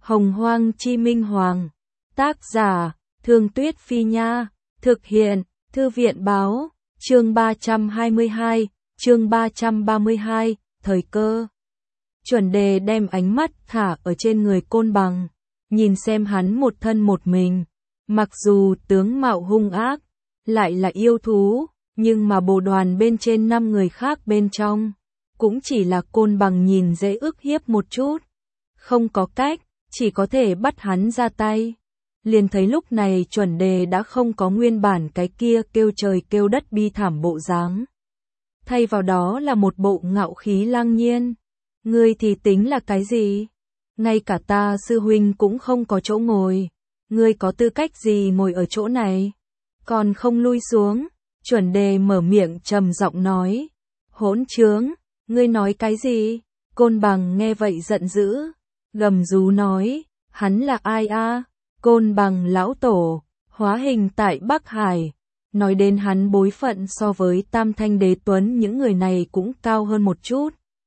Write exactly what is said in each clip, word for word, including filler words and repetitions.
Hồng Hoang Chi Minh Hoàng. Tác giả, Thương Tuyết Phi Nha. Thực hiện, Thư viện Báo. Chương ba trăm hai mươi hai, chương ba trăm ba mươi hai, thời cơ. Chuẩn Đề đem ánh mắt thả ở trên người Côn Bằng, nhìn xem hắn một thân một mình. Mặc dù tướng mạo hung ác, lại là yêu thú, nhưng mà bồ đoàn bên trên năm người khác bên trong, cũng chỉ là Côn Bằng nhìn dễ ức hiếp một chút. Không có cách, chỉ có thể bắt hắn ra tay. Liền thấy lúc này Chuẩn Đề đã không có nguyên bản cái kia kêu trời kêu đất bi thảm bộ dáng. Thay vào đó là một bộ ngạo khí lang nhiên. Ngươi thì tính là cái gì? Ngay cả ta sư huynh cũng không có chỗ ngồi. Ngươi có tư cách gì ngồi ở chỗ này? Còn không lui xuống. Chuẩn Đề mở miệng trầm giọng nói. Hỗn trướng, ngươi nói cái gì? Côn Bằng nghe vậy giận dữ, gầm rú nói, hắn là ai a? Côn Bằng lão tổ, hóa hình tại Bắc Hải. Nói đến hắn bối phận so với Tam Thanh Đế Tuấn những người này cũng cao hơn một chút.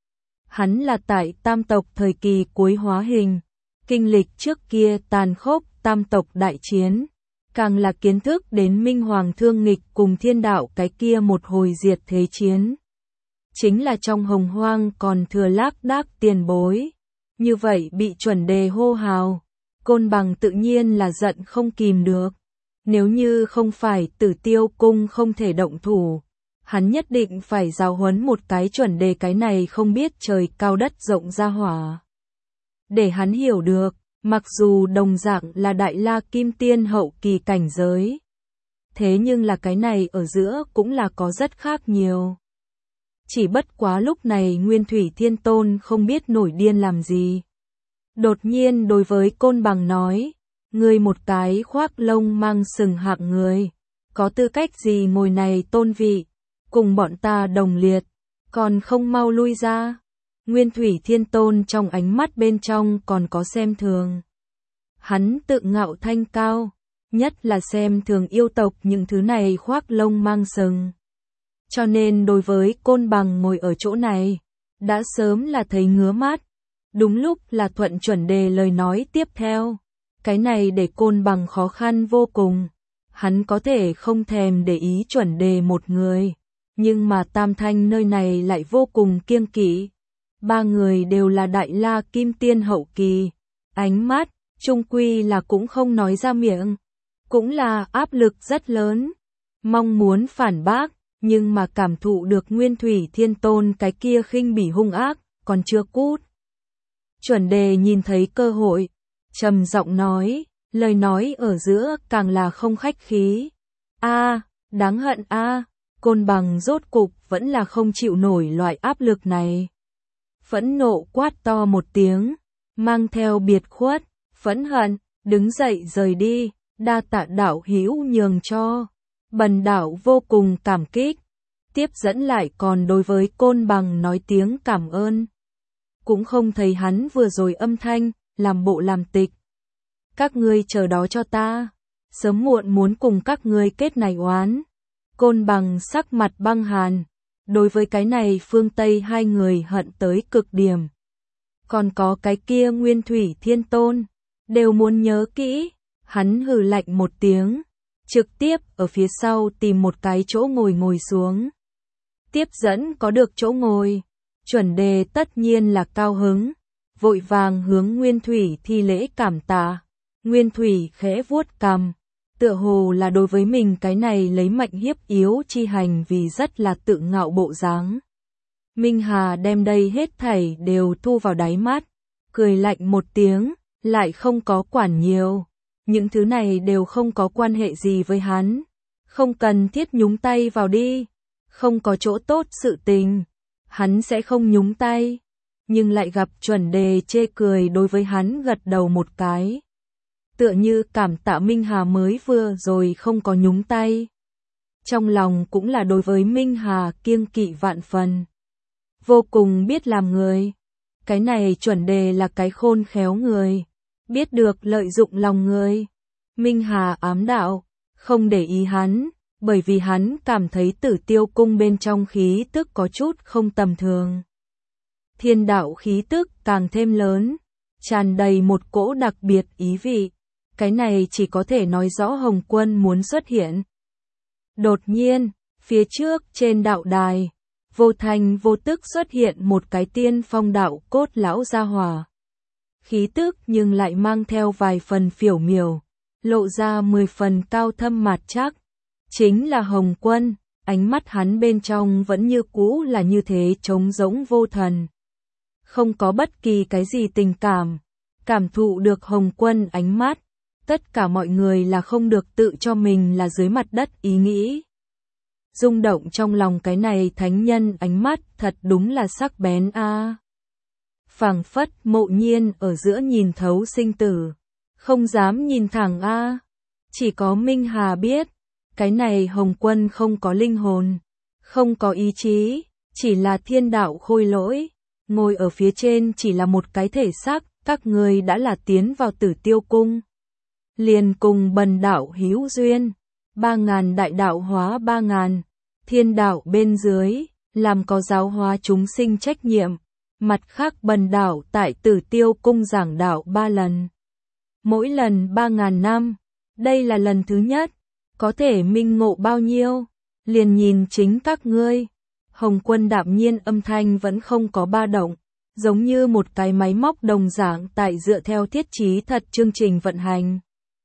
Hắn là tại Tam tộc thời kỳ cuối hóa hình, kinh lịch trước kia tàn khốc Tam tộc đại chiến, càng là kiến thức đến Minh Hoàng thương nghịch cùng thiên đạo cái kia một hồi diệt thế chiến. Chính là trong hồng hoang còn thừa lác đác tiền bối. Như vậy bị Chuẩn Đề hô hào, Côn Bằng tự nhiên là giận không kìm được. Nếu như không phải Tử Tiêu Cung không thể động thủ, hắn nhất định phải giáo huấn một cái Chuẩn Đề cái này không biết trời cao đất rộng ra hỏa. Để hắn hiểu được, mặc dù đồng dạng là Đại La Kim Tiên hậu kỳ cảnh giới, thế nhưng là cái này ở giữa cũng là có rất khác nhiều. Chỉ bất quá lúc này Nguyên Thủy Thiên Tôn không biết nổi điên làm gì. Đột nhiên đối với Côn Bằng nói, ngươi một cái khoác lông mang sừng hạng người, có tư cách gì ngồi này tôn vị, cùng bọn ta đồng liệt, còn không mau lui ra. Nguyên Thủy Thiên Tôn trong ánh mắt bên trong còn có xem thường. Hắn tự ngạo thanh cao, nhất là xem thường yêu tộc những thứ này khoác lông mang sừng. Cho nên đối với Côn Bằng ngồi ở chỗ này, đã sớm là thấy ngứa mắt. Đúng lúc là thuận Chuẩn Đề lời nói tiếp theo. Cái này để Côn Bằng khó khăn vô cùng. Hắn có thể không thèm để ý Chuẩn Đề một người, nhưng mà Tam Thanh nơi này lại vô cùng kiêng kỵ. Ba người đều là Đại La Kim Tiên hậu kỳ. Ánh mắt, chung quy là cũng không nói ra miệng. Cũng là áp lực rất lớn. Mong muốn phản bác, nhưng mà cảm thụ được Nguyên Thủy Thiên Tôn cái kia khinh bỉ hung ác, còn chưa cút. Chuẩn Đề nhìn thấy cơ hội, trầm giọng nói, lời nói ở giữa càng là không khách khí. A, đáng hận a, Côn Bằng rốt cục vẫn là không chịu nổi loại áp lực này. Phẫn nộ quát to một tiếng, mang theo biệt khuất, phẫn hận, đứng dậy rời đi, đa tạ đạo hữu nhường cho. Bần đạo vô cùng cảm kích. Tiếp dẫn lại còn đối với Côn Bằng nói tiếng cảm ơn. Cũng không thấy hắn vừa rồi âm thanh, làm bộ làm tịch. Các ngươi chờ đó cho ta, sớm muộn muốn cùng các ngươi kết này oán. Côn Bằng sắc mặt băng hàn, đối với cái này phương Tây hai người hận tới cực điểm. Còn có cái kia Nguyên Thủy Thiên Tôn, đều muốn nhớ kỹ. Hắn hừ lạnh một tiếng, trực tiếp ở phía sau tìm một cái chỗ ngồi ngồi xuống. Tiếp dẫn có được chỗ ngồi, Chuẩn Đề tất nhiên là cao hứng, vội vàng hướng Nguyên Thủy thi lễ cảm tạ. Nguyên Thủy khẽ vuốt cằm, tựa hồ là đối với mình cái này lấy mạnh hiếp yếu chi hành vì rất là tự ngạo bộ dáng. Minh Hà đem đây hết thảy đều thu vào đáy mắt, cười lạnh một tiếng, lại không có quản nhiều. Những thứ này đều không có quan hệ gì với hắn, không cần thiết nhúng tay vào đi, không có chỗ tốt sự tình, hắn sẽ không nhúng tay. Nhưng lại gặp Chuẩn Đề chê cười đối với hắn gật đầu một cái. Tựa như cảm tạ Minh Hà mới vừa rồi không có nhúng tay. Trong lòng cũng là đối với Minh Hà kiêng kỵ vạn phần. Vô cùng biết làm người. Cái này Chuẩn Đề là cái khôn khéo người. Biết được lợi dụng lòng người. Minh Hà ám đạo, không để ý hắn, bởi vì hắn cảm thấy Tử Tiêu Cung bên trong khí tức có chút không tầm thường. Thiên đạo khí tức càng thêm lớn, tràn đầy một cỗ đặc biệt ý vị. Cái này chỉ có thể nói rõ Hồng Quân muốn xuất hiện. Đột nhiên, phía trước trên đạo đài, vô thành vô tức xuất hiện một cái tiên phong đạo cốt lão gia hỏa. Khí tức nhưng lại mang theo vài phần phiểu miểu, lộ ra mười phần cao thâm mạt chắc. Chính là Hồng Quân, ánh mắt hắn bên trong vẫn như cũ là như thế trống rỗng vô thần. Không có bất kỳ cái gì tình cảm. Cảm thụ được Hồng Quân ánh mắt, tất cả mọi người là không được tự cho mình là dưới mặt đất ý nghĩ. Rung động trong lòng cái này thánh nhân ánh mắt thật đúng là sắc bén a. À. Phảng phất Mộ Nhiên ở giữa nhìn thấu sinh tử, không dám nhìn thẳng a. À. Chỉ có Minh Hà biết, cái này Hồng Quân không có linh hồn, không có ý chí, chỉ là thiên đạo khôi lỗi, ngồi ở phía trên chỉ là một cái thể xác, các người đã là tiến vào Tử Tiêu cung. Liền cùng bần đạo hữu duyên, ba ngàn đại đạo hóa ba ngàn, thiên đạo bên dưới, làm có giáo hóa chúng sinh trách nhiệm, mặt khác bần đạo tại Tử Tiêu cung giảng đạo ba lần. Mỗi lần ba ngàn năm, đây là lần thứ nhất, có thể minh ngộ bao nhiêu, liền nhìn chính các ngươi. Hồng Quân đạm nhiên âm thanh vẫn không có ba động, giống như một cái máy móc đồng dạng tại dựa theo thiết chí thật chương trình vận hành.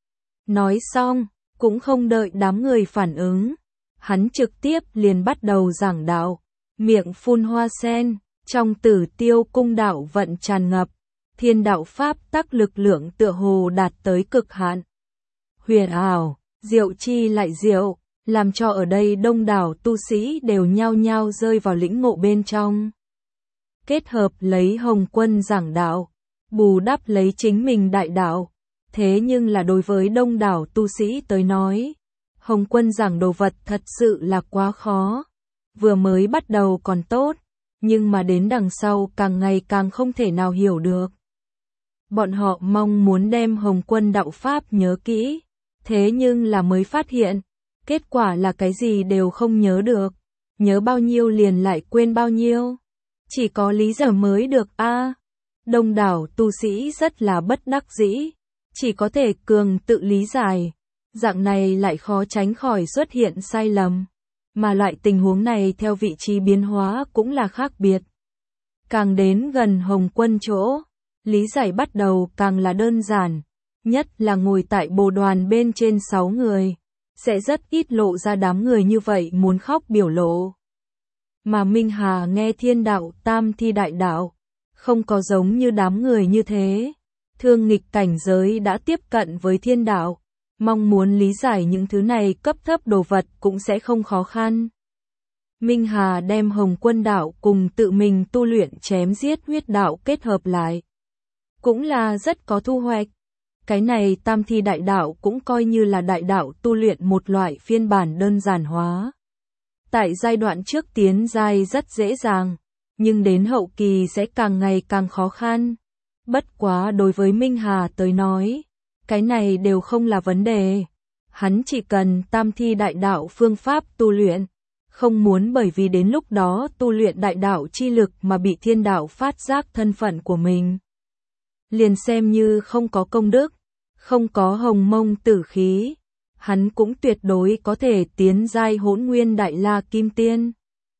Nói xong, cũng không đợi đám người phản ứng, hắn trực tiếp liền bắt đầu giảng đạo, miệng phun hoa sen, trong Tử Tiêu cung đạo vận tràn ngập, thiên đạo pháp tắc lực lượng tựa hồ đạt tới cực hạn. Huyền ảo, diệu chi lại diệu, làm cho ở đây đông đảo tu sĩ đều nhao nhao rơi vào lĩnh ngộ bên trong. Kết hợp lấy Hồng Quân giảng đạo, bù đắp lấy chính mình đại đạo. Thế nhưng là đối với đông đảo tu sĩ tới nói, Hồng Quân giảng đồ vật thật sự là quá khó. Vừa mới bắt đầu còn tốt, nhưng mà đến đằng sau càng ngày càng không thể nào hiểu được. Bọn họ mong muốn đem Hồng Quân đạo pháp nhớ kỹ, thế nhưng là mới phát hiện, kết quả là cái gì đều không nhớ được, nhớ bao nhiêu liền lại quên bao nhiêu. Chỉ có lý giải mới được a. À, đông đảo tu sĩ rất là bất đắc dĩ, chỉ có thể cường tự lý giải, dạng này lại khó tránh khỏi xuất hiện sai lầm, mà loại tình huống này theo vị trí biến hóa cũng là khác biệt. Càng đến gần Hồng Quân chỗ, lý giải bắt đầu càng là đơn giản, nhất là ngồi tại bồ đoàn bên trên sáu người, sẽ rất ít lộ ra đám người như vậy muốn khóc biểu lộ. Mà Minh Hà nghe thiên đạo tam thi đại đạo, không có giống như đám người như thế. Thương nghịch cảnh giới đã tiếp cận với thiên đạo, mong muốn lý giải những thứ này cấp thấp đồ vật cũng sẽ không khó khăn. Minh Hà đem Hồng Quân đạo cùng tự mình tu luyện chém giết huyết đạo kết hợp lại, cũng là rất có thu hoạch. Cái này tam thi đại đạo cũng coi như là đại đạo tu luyện một loại phiên bản đơn giản hóa. Tại giai đoạn trước tiến giai rất dễ dàng, nhưng đến hậu kỳ sẽ càng ngày càng khó khăn. Bất quá đối với Minh Hà tới nói, cái này đều không là vấn đề. Hắn chỉ cần tam thi đại đạo phương pháp tu luyện, không muốn bởi vì đến lúc đó tu luyện đại đạo chi lực mà bị thiên đạo phát giác thân phận của mình. Liền xem như không có công đức, không có hồng mông tử khí, hắn cũng tuyệt đối có thể tiến giai Hỗn Nguyên Đại La Kim Tiên.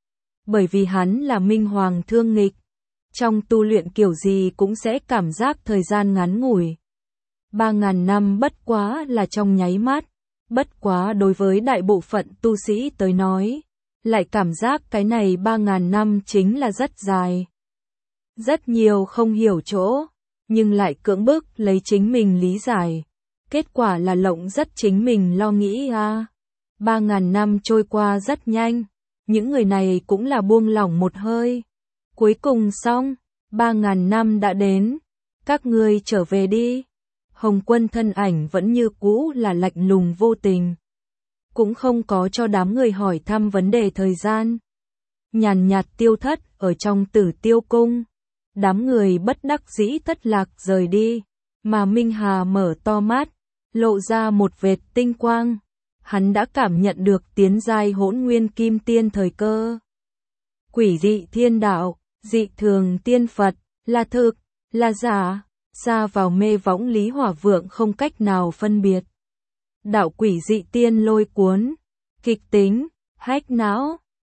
Bởi vì hắn là Minh Hoàng thương nghịch, trong tu luyện kiểu gì cũng sẽ cảm giác thời gian ngắn ngủi. Ba ngàn năm bất quá là trong nháy mắt, bất quá đối với đại bộ phận tu sĩ tới nói, lại cảm giác cái này ba ngàn năm chính là rất dài. Rất nhiều không hiểu chỗ, nhưng lại cưỡng bức lấy chính mình lý giải. Kết quả là lộng rất chính mình lo nghĩ à. Ba ngàn năm trôi qua rất nhanh, những người này cũng là buông lỏng một hơi. Cuối cùng xong, ba ngàn năm đã đến, các ngươi trở về đi. Hồng Quân thân ảnh vẫn như cũ là lạnh lùng vô tình, cũng không có cho đám người hỏi thăm vấn đề thời gian. Nhàn nhạt tiêu thất ở trong Tử Tiêu cung, đám người bất đắc dĩ thất lạc rời đi, mà Minh Hà mở to mắt, lộ ra một vệt tinh quang. Hắn đã cảm nhận được tiến giai Hỗn Nguyên Kim Tiên thời cơ. Quỷ dị thiên đạo, dị thường tiên Phật, là thực, là giả. xa vào mê võng Lý Hỏa Vượng không cách nào phân biệt. Đạo quỷ dị tiên lôi cuốn, kịch tính, hách não,